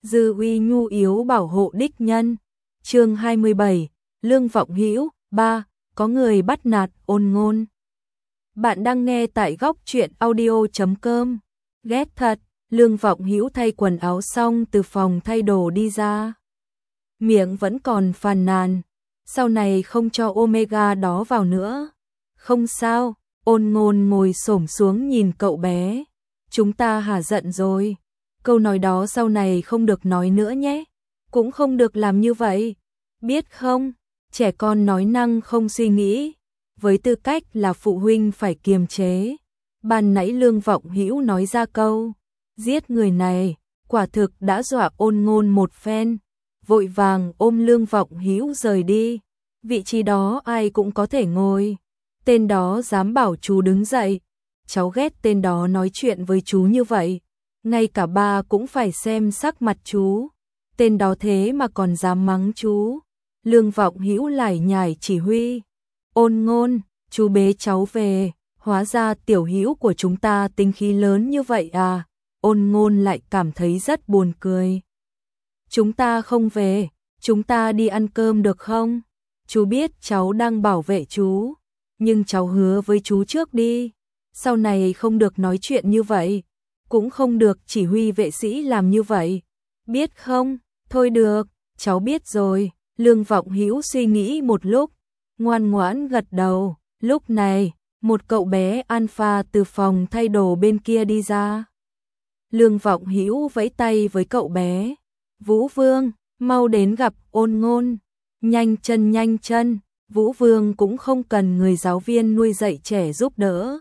Dư uy nhu yếu bảo hộ đích nhân. Chương 27, Lương Vọng Hữu 3, có người bắt nạt Ôn Ngôn. Bạn đang nghe tại góc truyện audio.com. Ghét thật, Lương Vọng Hữu thay quần áo xong từ phòng thay đồ đi ra. Miệng vẫn còn phàn nàn, sau này không cho Omega đó vào nữa. Không sao, Ôn Ngôn ngồi xổm xuống nhìn cậu bé. Chúng ta hả giận rồi. Câu nói đó sau này không được nói nữa nhé. Cũng không được làm như vậy. Biết không, trẻ con nói năng không suy nghĩ. Với tư cách là phụ huynh phải kiềm chế. Ban nãy Lương Vọng Hữu nói ra câu giết người này, quả thực đã dọa Ôn Ngôn một phen. Vội vàng ôm Lương Vọng Hữu rời đi. Vị trí đó ai cũng có thể ngồi. Tên đó dám bảo chú đứng dậy. Cháu ghét tên đó nói chuyện với chú như vậy. Ngay cả ba cũng phải xem sắc mặt chú. Tên đó thế mà còn dám mắng chú. Lương Vọng Hữu lải nhải chỉ huy. Ôn Ngôn, chú bế cháu về. Hóa ra tiểu Hữu của chúng ta tính khí lớn như vậy à. Ôn Ngôn lại cảm thấy rất buồn cười. Chúng ta không về, chúng ta đi ăn cơm được không? Chú biết cháu đang bảo vệ chú, nhưng cháu hứa với chú trước đi. Sau này không được nói chuyện như vậy, cũng không được chỉ huy vệ sĩ làm như vậy. Biết không? Thôi được, cháu biết rồi. Lương Vọng Hữu suy nghĩ một lúc, ngoan ngoãn gật đầu. Lúc này, một cậu bé alpha từ phòng thay đồ bên kia đi ra. Lương Vọng Hữu vẫy tay với cậu bé. Vũ Vương, mau đến gặp Ôn Ngôn. Nhanh chân nhanh chân. Vũ Vương cũng không cần người giáo viên nuôi dạy trẻ giúp đỡ.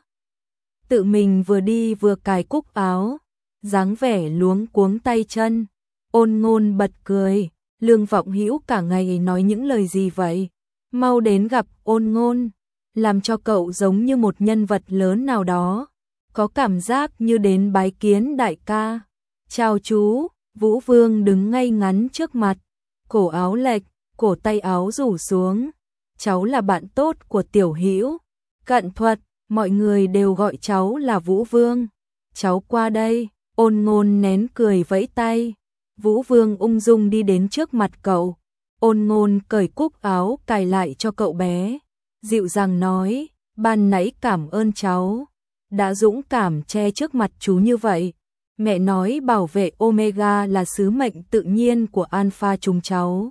Tự mình vừa đi vừa cài cúc áo, dáng vẻ luống cuống tay chân. Ôn Ngôn bật cười. Lương Vọng Hữu cả ngày nói những lời gì vậy? Mau đến gặp Ôn Ngôn. Làm cho cậu giống như một nhân vật lớn nào đó. Có cảm giác như đến bái kiến đại ca. Chào chú. Vũ Vương đứng ngay ngắn trước mặt. Cổ áo lệch, cổ tay áo rủ xuống. Cháu là bạn tốt của tiểu Hữu. Cận thuật, mọi người đều gọi cháu là Vũ Vương. Cháu qua đây. Ôn Ngôn nén cười vẫy tay. Vũ Vương ung dung đi đến trước mặt cậu. Ôn Ngôn cởi cúc áo cài lại cho cậu bé. Dịu dàng nói, ban nãy cảm ơn cháu. Đã dũng cảm che trước mặt chú như vậy. Mẹ nói bảo vệ Omega là sứ mệnh tự nhiên của alpha chúng cháu.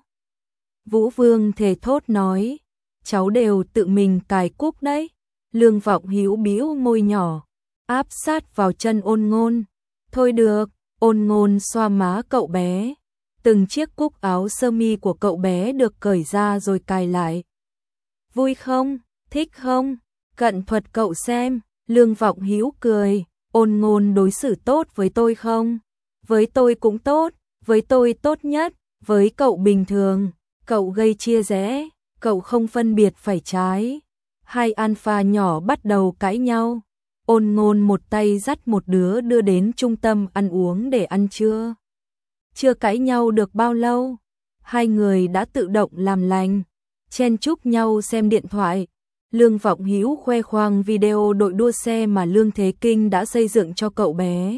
Vũ Vương thề thốt nói, cháu đều tự mình cài cúc đấy. Lương Vọng Hữu bĩu môi nhỏ, áp sát vào chân Ôn Ngôn. Thôi được. Ôn Ngôn xoa má cậu bé. Từng chiếc cúc áo sơ mi của cậu bé được cởi ra rồi cài lại. Vui không? Thích không? Cận thuật cậu xem. Lương Vọng Hữu cười. Ôn Ngôn đối xử tốt với tôi không? Với tôi cũng tốt. Với tôi tốt nhất. Với cậu bình thường. Cậu gây chia rẽ. Cậu không phân biệt phải trái. Hai alpha nhỏ bắt đầu cãi nhau. Ôn Ngôn một tay dắt một đứa đưa đến trung tâm ăn uống để ăn trưa. Chưa cãi nhau được bao lâu, hai người đã tự động làm lành, chen chúc nhau xem điện thoại. Lương Vọng Hữu khoe khoang video đội đua xe mà Lương Thế Kinh đã xây dựng cho cậu bé.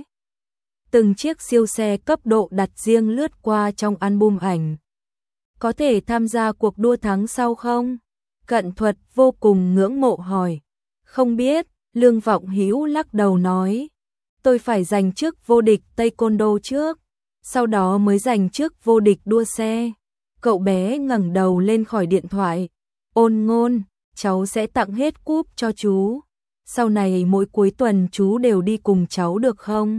Từng chiếc siêu xe cấp độ đặt riêng lướt qua trong album ảnh. Có thể tham gia cuộc đua tháng sau không? Cận thuật vô cùng ngưỡng mộ hỏi. Không biết. Lương Vọng Hữu lắc đầu nói, tôi phải giành chức vô địch Taekwondo trước, sau đó mới giành chức vô địch đua xe. Cậu bé ngẩng đầu lên khỏi điện thoại. Ôn Ngôn, cháu sẽ tặng hết cúp cho chú. Sau này mỗi cuối tuần chú đều đi cùng cháu được không?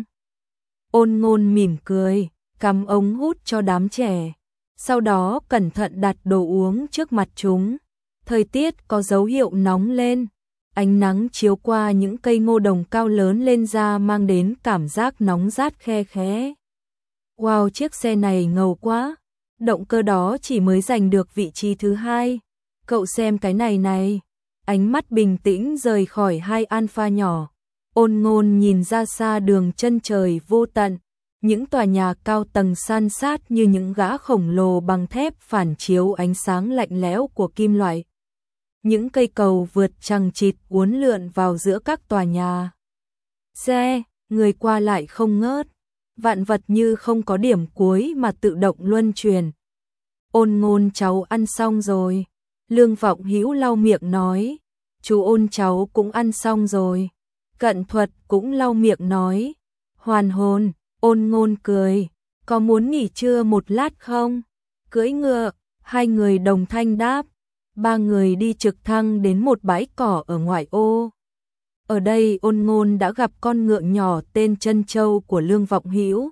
Ôn Ngôn mỉm cười, cắm ống hút cho đám trẻ. Sau đó cẩn thận đặt đồ uống trước mặt chúng. Thời tiết có dấu hiệu nóng lên. Ánh nắng chiếu qua những cây ngô đồng cao lớn lên ra mang đến cảm giác nóng rát khe khẽ. Wow, chiếc xe này ngầu quá. Động cơ đó chỉ mới giành được vị trí thứ 2. Cậu xem cái này này. Ánh mắt bình tĩnh rời khỏi hai alpha nhỏ. Ôn Ngôn nhìn ra xa đường chân trời vô tận. Những tòa nhà cao tầng san sát như những gã khổng lồ bằng thép phản chiếu ánh sáng lạnh lẽo của kim loại. Những cây cầu vượt chằng chịt uốn lượn vào giữa các tòa nhà. Xe, người qua lại không ngớt. vạn vật như không có điểm cuối mà tự động luân chuyển. Ôn Ngôn cháu ăn xong rồi. Lương Vọng Hữu lau miệng nói. Chú Ôn cháu cũng ăn xong rồi. Cận Thuật cũng lau miệng nói. Hoàn hồn. Ôn Ngôn cười. Có muốn nghỉ trưa một lát không? Cưỡi ngựa. Hai người đồng thanh đáp. Ba người đi trực thăng đến một bãi cỏ ở ngoại ô. Ở đây Ôn Ngôn đã gặp con ngựa nhỏ tên Trân Châu của Lương Vọng Hữu.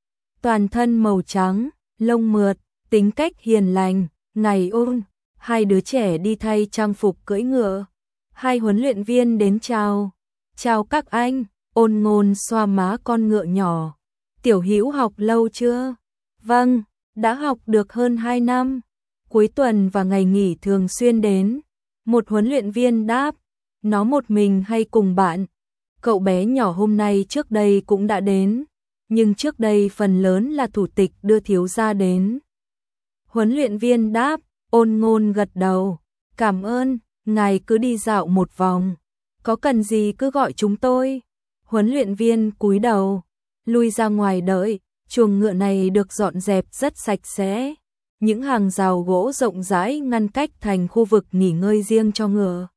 Toàn thân màu trắng, lông mượt, tính cách hiền lành. Ngày Ôn, hai đứa trẻ đi thay trang phục cưỡi ngựa. Hai huấn luyện viên đến chào. Chào các anh. Ôn Ngôn xoa má con ngựa nhỏ. Tiểu Hữu học lâu chưa? Vâng, đã học được hơn 2 năm. Cuối tuần và ngày nghỉ thường xuyên đến. Một huấn luyện viên đáp. Nó một mình hay cùng bạn? Cậu bé nhỏ hôm nay trước đây cũng đã đến. Nhưng trước đây phần lớn là thủ tịch đưa thiếu gia đến. Huấn luyện viên đáp. Ôn Ngôn gật đầu. Cảm ơn, ngài cứ đi dạo một vòng. Có cần gì cứ gọi chúng tôi. Huấn luyện viên cúi đầu. Lui ra ngoài đợi. Chuồng ngựa này được dọn dẹp rất sạch sẽ. Những hàng rào gỗ rộng rãi ngăn cách thành khu vực nghỉ ngơi riêng cho ngựa.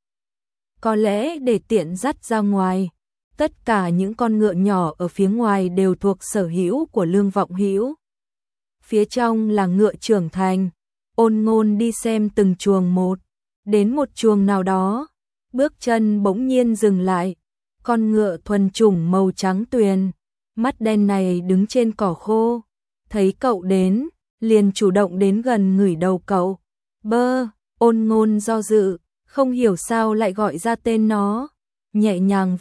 Có lẽ để tiện dắt ra ngoài. Tất cả những con ngựa nhỏ ở phía ngoài đều thuộc sở hữu của Lương Vọng Hữu. Phía trong là ngựa trưởng thành. Ôn Ngôn đi xem từng chuồng một. Đến một chuồng nào đó, bước chân bỗng nhiên dừng lại. Con ngựa thuần chủng màu trắng tuyền, mắt đen này đứng trên cỏ khô. Thấy cậu đến, liền chủ động đến gần ngửi đầu cậu. Bơ, Ôn Ngôn do dự, không hiểu sao lại gọi ra tên nó. Nhẹ nhàng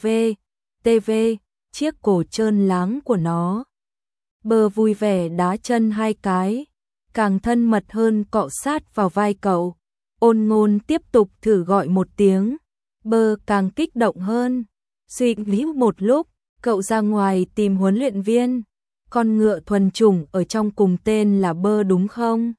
TV, chiếc cổ trơn láng của nó. Bơ vui vẻ đá chân hai cái, càng thân mật hơn cọ sát vào vai cậu. Ôn Ngôn tiếp tục thử gọi một tiếng. Bơ càng kích động hơn. Suy nghĩ một lúc, cậu ra ngoài tìm huấn luyện viên. Con ngựa thuần chủng ở trong cùng tên là Bơ đúng không?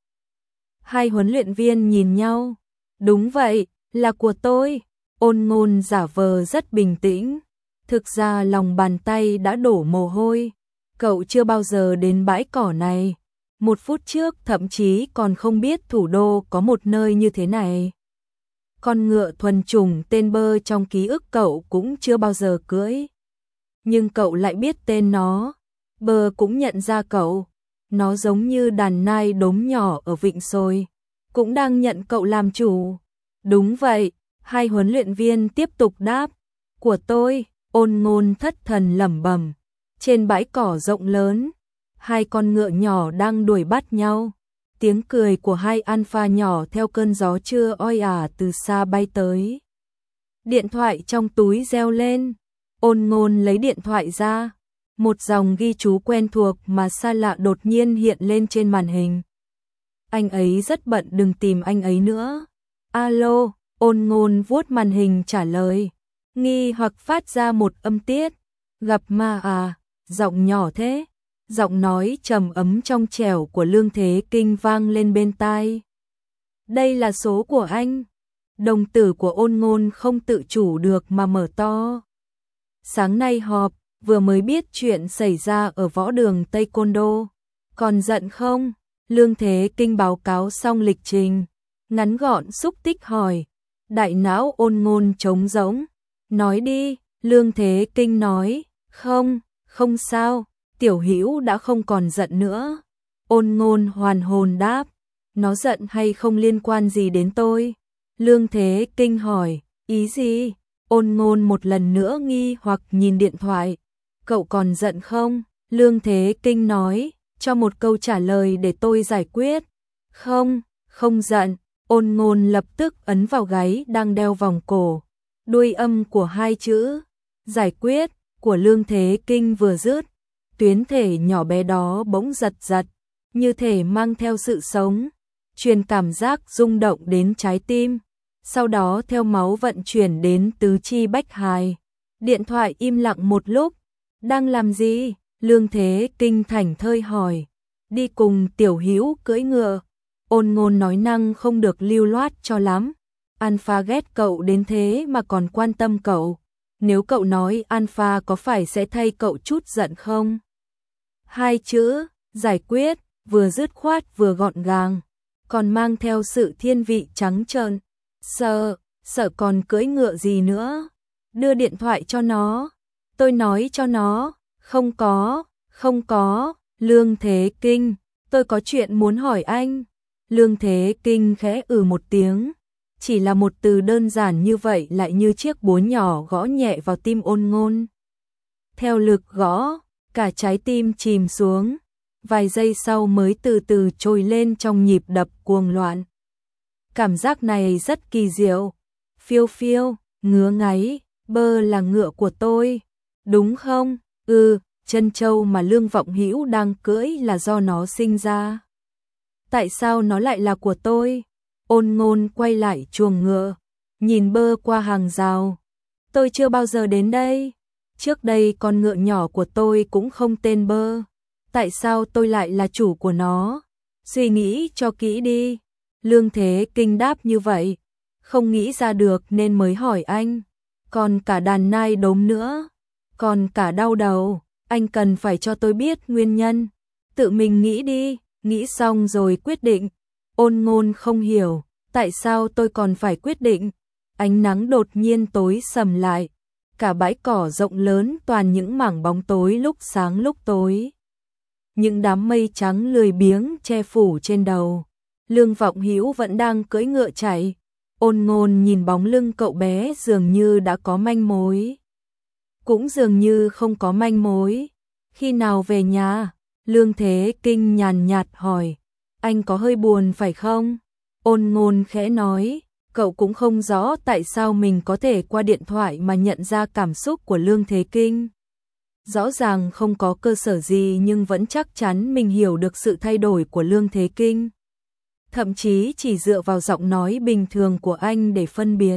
Hai huấn luyện viên nhìn nhau. Đúng vậy, là của tôi. Ôn Ngôn giả vờ rất bình tĩnh. Thực ra lòng bàn tay đã đổ mồ hôi. Cậu chưa bao giờ đến bãi cỏ này. 1 phút trước thậm chí còn không biết thủ đô có một nơi như thế này. Con ngựa thuần chủng tên Bơ trong ký ức cậu cũng chưa bao giờ cưỡi. Nhưng cậu lại biết tên nó. Bơ cũng nhận ra cậu. Nó giống như đàn nai đốm nhỏ ở Vịnh Xôi. Cũng đang nhận cậu làm chủ. Đúng vậy, hai huấn luyện viên tiếp tục đáp. Của tôi. Ôn Ngôn thất thần lẩm bẩm. Trên bãi cỏ rộng lớn, hai con ngựa nhỏ đang đuổi bắt nhau. Tiếng cười của hai alpha nhỏ theo cơn gió trưa oi ả từ xa bay tới. Điện thoại trong túi reo lên. Ôn Ngôn lấy điện thoại ra. Một dòng ghi chú quen thuộc mà xa lạ đột nhiên hiện lên trên màn hình. Anh ấy rất bận, đừng tìm anh ấy nữa. Alo, Ôn Ngôn vuốt màn hình trả lời. Nghi hoặc phát ra một âm tiết. Gặp ma à, giọng nhỏ thế. Giọng nói trầm ấm trong trẻo của Lương Thế Kinh vang lên bên tai. Đây là số của anh. Đồng tử của Ôn Ngôn không tự chủ được mà mở to. Sáng nay họp, vừa mới biết chuyện xảy ra ở võ đường Taekwondo. Còn giận không? Lương Thế Kinh báo cáo xong lịch trình. Ngắn gọn xúc tích hỏi. Đại não Ôn Ngôn trống rỗng. Nói đi, Lương Thế Kinh nói. Không sao, Tiểu Hữu đã không còn giận nữa. Ôn Ngôn hoàn hồn đáp. Nó giận hay không liên quan gì đến tôi? Lương Thế Kinh hỏi. Ý gì? Ôn Ngôn một lần nữa nghi hoặc nhìn điện thoại. Cậu còn giận không? Lương Thế Kinh nói. Cho một câu trả lời để tôi giải quyết. Không giận. Ôn Ngôn lập tức ấn vào gáy đang đeo vòng cổ. Đuôi âm của hai chữ giải quyết của Lương Thế Kinh vừa dứt, tuyến thể nhỏ bé đó bỗng giật giật, như thể mang theo sự sống, truyền cảm giác rung động đến trái tim, sau đó theo máu vận chuyển đến tứ chi bách hài. Điện thoại im lặng một lúc. Đang làm gì? Lương Thế Kinh thảnh thơi hỏi. Đi cùng Tiểu Hữu cưỡi ngựa. Ôn Ngôn nói năng không được lưu loát cho lắm. Alpha ghét cậu đến thế mà còn quan tâm cậu. Nếu cậu nói Alpha có phải sẽ thay cậu chút giận không? Hai chữ, giải quyết, vừa dứt khoát vừa gọn gàng, còn mang theo sự thiên vị trắng trợn. Sợ còn cưỡi ngựa gì nữa. Đưa điện thoại cho nó. Tôi nói cho nó, không có, Lương Thế Kinh, tôi có chuyện muốn hỏi anh. Lương Thế Kinh khẽ một tiếng, chỉ là một từ đơn giản như vậy lại như chiếc búa nhỏ gõ nhẹ vào tim Ôn Ngôn. Theo lực gõ, cả trái tim chìm xuống, vài giây sau mới từ từ trồi lên trong nhịp đập cuồng loạn. Cảm giác này rất kỳ diệu, phiêu phiêu, ngứa ngáy, Bơ là ngựa của tôi, đúng không? Chân trâu mà Lương Vọng Hữu đang cưỡi là do nó sinh ra. Tại sao nó lại là của tôi? Ôn Ngôn quay lại chuồng ngựa, nhìn Bơ qua hàng rào. Tôi chưa bao giờ đến đây. Trước đây con ngựa nhỏ của tôi cũng không tên Bơ. Tại sao tôi lại là chủ của nó? Suy nghĩ cho kỹ đi. Lương Thế Kinh đáp như vậy. Không nghĩ ra được nên mới hỏi anh. Còn cả đàn nai đốm nữa. Còn cả đau đầu. Anh cần phải cho tôi biết nguyên nhân. Tự mình nghĩ đi. Nghĩ xong rồi quyết định. Ôn Ngôn không hiểu. Tại sao tôi còn phải quyết định? Ánh nắng đột nhiên tối sầm lại. Cả bãi cỏ rộng lớn toàn những mảng bóng tối lúc sáng lúc tối. Những đám mây trắng lười biếng che phủ trên đầu. Lương Vọng Hữu vẫn đang cưỡi ngựa chạy. Ôn Ngôn nhìn bóng lưng cậu bé dường như đã có manh mối. Cũng dường như không có manh mối. Khi nào về nhà? Lương Thế Kinh nhàn nhạt hỏi. Anh có hơi buồn phải không? Ôn Ngôn khẽ nói. Cậu cũng không rõ tại sao mình có thể qua điện thoại mà nhận ra cảm xúc của Lương Thế Kinh. Rõ ràng không có cơ sở gì nhưng vẫn chắc chắn mình hiểu được sự thay đổi của Lương Thế Kinh. Thậm chí chỉ dựa vào giọng nói bình thường của anh để phân biệt.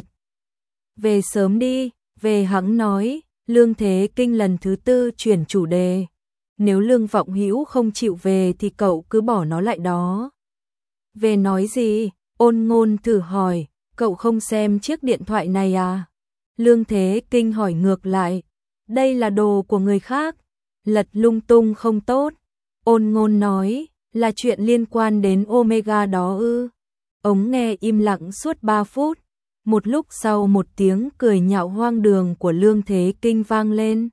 Về sớm đi, về hắn nói. Lương Thế Kinh lần thứ tư chuyển chủ đề. Nếu Lương Vọng Hữu không chịu về thì cậu cứ bỏ nó lại đó. Về nói gì? Ôn Ngôn thử hỏi. Cậu không xem chiếc điện thoại này à? Lương Thế Kinh hỏi ngược lại. Đây là đồ của người khác. Lật lung tung không tốt. Ôn Ngôn nói. Là chuyện liên quan đến Omega đó ư? Ống nghe im lặng suốt 3 phút. Một lúc sau một tiếng cười nhạo hoang đường của Lương Thế Kinh vang lên.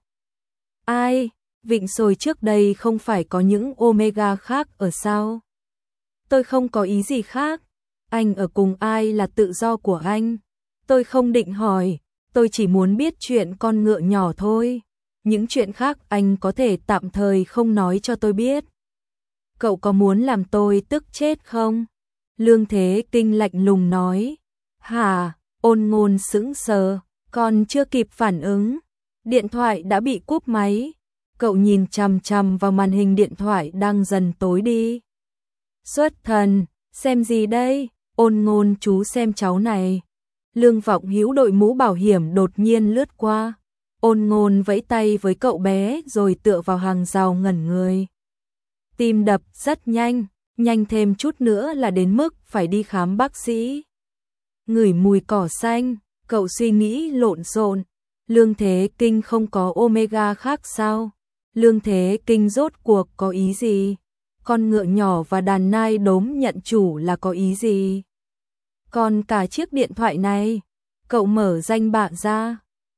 Ai? Vịnh Sồi trước đây không phải có những Omega khác ở sao? Tôi không có ý gì khác. Anh ở cùng ai là tự do của anh. Tôi không định hỏi. Tôi chỉ muốn biết chuyện con ngựa nhỏ thôi. Những chuyện khác anh có thể tạm thời không nói cho tôi biết. Cậu có muốn làm tôi tức chết không? Lương Thế Kinh lạnh lùng nói. Hả? Ôn Ngôn sững sờ, còn chưa kịp phản ứng. Điện thoại đã bị cúp máy. Cậu nhìn chằm chằm vào màn hình điện thoại đang dần tối đi. Xuất thần, xem gì đây? Ôn Ngôn chú xem cháu này. Lương Vọng Hữu đội mũ bảo hiểm đột nhiên lướt qua. Ôn Ngôn vẫy tay với cậu bé rồi tựa vào hàng rào ngẩn người. Tim đập rất nhanh, nhanh thêm chút nữa là đến mức phải đi khám bác sĩ. Ngửi mùi cỏ xanh, cậu suy nghĩ lộn xộn. Lương Thế Kinh không có Omega khác sao? Lương Thế Kinh rốt cuộc có ý gì? Con ngựa nhỏ và đàn nai đốm nhận chủ là có ý gì? Còn cả chiếc điện thoại này, cậu mở danh bạ ra.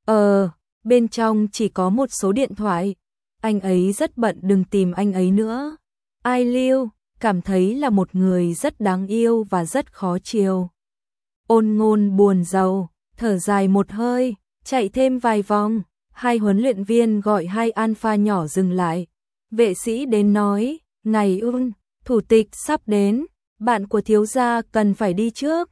Bên trong chỉ có một số điện thoại. Anh ấy rất bận, đừng tìm anh ấy nữa. Ai Lưu, cảm thấy là một người rất đáng yêu và rất khó chiều. Ôn Ngôn buồn rầu, thở dài một hơi, chạy thêm vài vòng. Hai huấn luyện viên gọi hai alpha nhỏ dừng lại. Vệ sĩ đến nói, ngày thủ tịch sắp đến, bạn của thiếu gia cần phải đi trước.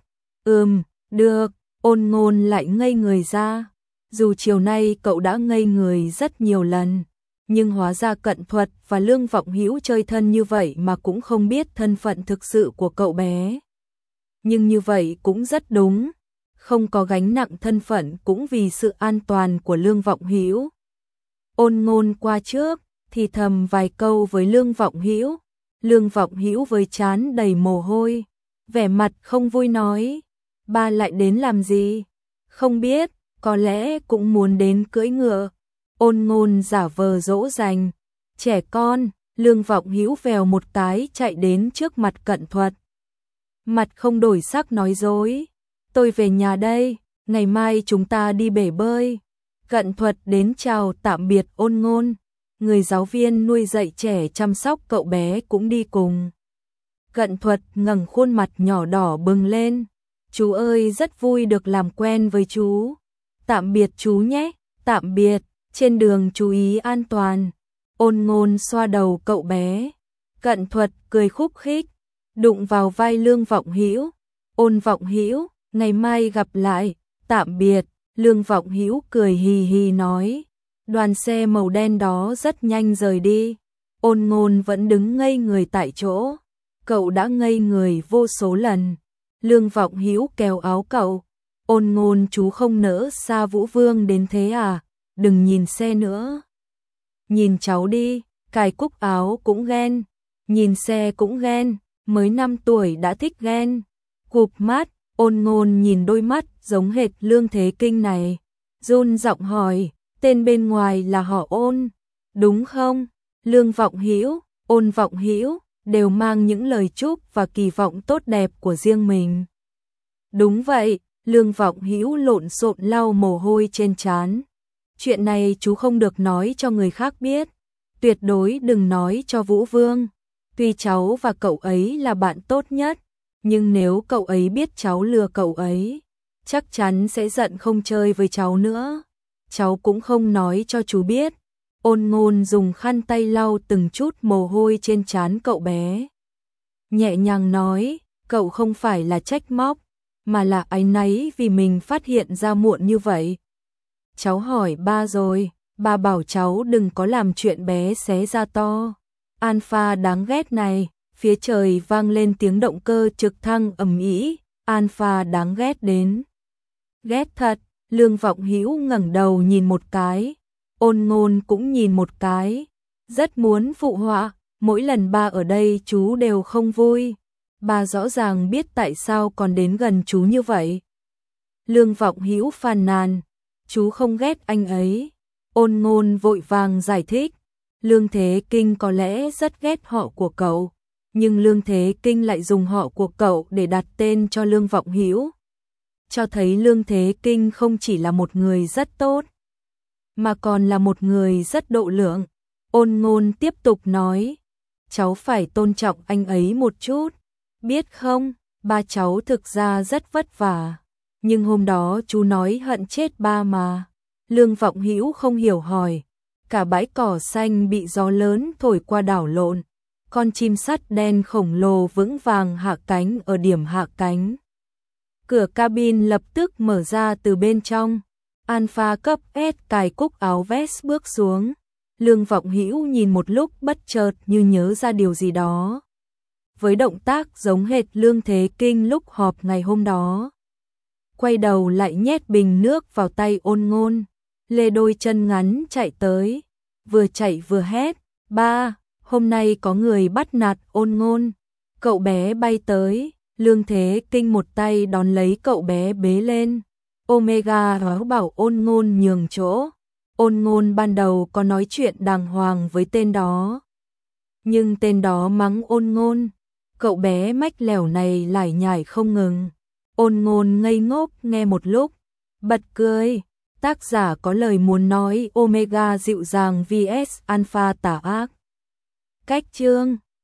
Được, Ôn Ngôn lại ngây người ra. Dù chiều nay cậu đã ngây người rất nhiều lần, nhưng hóa ra Cận Thuật và Lương Vọng Hữu chơi thân như vậy mà cũng không biết thân phận thực sự của cậu bé. Nhưng như vậy cũng rất đúng, không có gánh nặng thân phận cũng vì sự an toàn của Lương Vọng Hữu. Ôn Ngôn qua trước, thì thầm vài câu với Lương Vọng Hữu. Lương Vọng Hữu với trán đầy mồ hôi, vẻ mặt không vui nói, ba lại đến làm gì? Không biết, có lẽ cũng muốn đến cưỡi ngựa. Ôn Ngôn giả vờ dỗ dành, trẻ con, Lương Vọng Hữu vèo một cái chạy đến trước mặt Cận Thuật. Mặt không đổi sắc nói dối, tôi về nhà đây, ngày mai chúng ta đi bể bơi. Cận Thuật đến chào tạm biệt Ôn Ngôn, người giáo viên nuôi dạy trẻ chăm sóc cậu bé cũng đi cùng. Cận Thuật ngẩng khuôn mặt nhỏ đỏ bừng lên, chú ơi rất vui được làm quen với chú. Tạm biệt chú nhé, tạm biệt, trên đường chú ý an toàn. Ôn Ngôn xoa đầu cậu bé, Cận Thuật cười khúc khích, đụng vào vai Lương Vọng Hữu. Ôn Vọng Hữu, ngày mai gặp lại, tạm biệt. Lương Vọng Hữu cười hì hì nói. Đoàn xe màu đen đó rất nhanh rời đi. Ôn Ngôn vẫn đứng ngây người tại chỗ. Cậu đã ngây người vô số lần. Lương Vọng Hữu kéo áo cậu. Ôn Ngôn, chú không nỡ xa Vũ Vương đến thế à? Đừng nhìn xe nữa. Nhìn cháu đi, cài cúc áo cũng ghen, nhìn xe cũng ghen, mới 5 tuổi đã thích ghen. Cụp mắt, Ôn Ngôn nhìn đôi mắt giống hệt Lương Thế Kinh này, run giọng hỏi, tên bên ngoài là họ Ôn, đúng không? Lương Vọng Hữu, Ôn Vọng Hữu đều mang những lời chúc và kỳ vọng tốt đẹp của riêng mình. Đúng vậy, Lương Vọng Hữu lộn xộn lau mồ hôi trên trán. Chuyện này chú không được nói cho người khác biết, tuyệt đối đừng nói cho Vũ Vương. Tuy cháu và cậu ấy là bạn tốt nhất, nhưng nếu cậu ấy biết cháu lừa cậu ấy, chắc chắn sẽ giận không chơi với cháu nữa. Cháu cũng không nói cho chú biết. Ôn Ngôn dùng khăn tay lau từng chút mồ hôi trên trán cậu bé. Nhẹ nhàng nói, cậu không phải là trách móc, mà là áy náy vì mình phát hiện ra muộn như vậy. Cháu hỏi ba rồi, ba bảo cháu đừng có làm chuyện bé xé ra to. Alpha đáng ghét này, phía trời vang lên tiếng động cơ trực thăng ầm ĩ. Alpha đáng ghét đến. Ghét thật. Lương Vọng Hữu ngẩng đầu nhìn một cái, Ôn Ngôn cũng nhìn một cái, rất muốn phụ họa, mỗi lần ba ở đây chú đều không vui. Ba rõ ràng biết tại sao còn đến gần chú như vậy. Lương Vọng Hữu phàn nàn, chú không ghét anh ấy. Ôn Ngôn vội vàng giải thích, Lương Thế Kinh có lẽ rất ghét họ của cậu, nhưng Lương Thế Kinh lại dùng họ của cậu để đặt tên cho Lương Vọng Hữu, cho thấy Lương Thế Kinh không chỉ là một người rất tốt, mà còn là một người rất độ lượng. Ôn Ngôn tiếp tục nói, cháu phải tôn trọng anh ấy một chút, biết không, ba cháu thực ra rất vất vả, nhưng hôm đó chú nói hận chết ba mà. Lương Vọng Hữu không hiểu hỏi, cả bãi cỏ xanh bị gió lớn thổi qua đảo lộn, con chim sắt đen khổng lồ vững vàng hạ cánh ở điểm hạ cánh. Cửa cabin lập tức mở ra từ bên trong. Alpha cấp S cài cúc áo vest bước xuống. Lương Vọng Hữu nhìn một lúc bất chợt như nhớ ra điều gì đó. Với động tác giống hệt Lương Thế Kinh lúc họp ngày hôm đó. Quay đầu lại nhét bình nước vào tay Ôn Ngôn. Lê đôi chân ngắn chạy tới. Vừa chạy vừa hét. Ba, hôm nay có người bắt nạt Ôn Ngôn. Cậu bé bay tới. Lương Thế Kinh một tay đón lấy cậu bé bế lên. Omega bảo Ôn Ngôn nhường chỗ. Ôn Ngôn ban đầu có nói chuyện đàng hoàng với tên đó, nhưng tên đó mắng Ôn Ngôn. Cậu bé mách lẻo này lải nhải không ngừng. Ôn Ngôn ngây ngốc nghe một lúc, bật cười. Tác giả có lời muốn nói Omega dịu dàng vs Alpha tà ác. Cách chương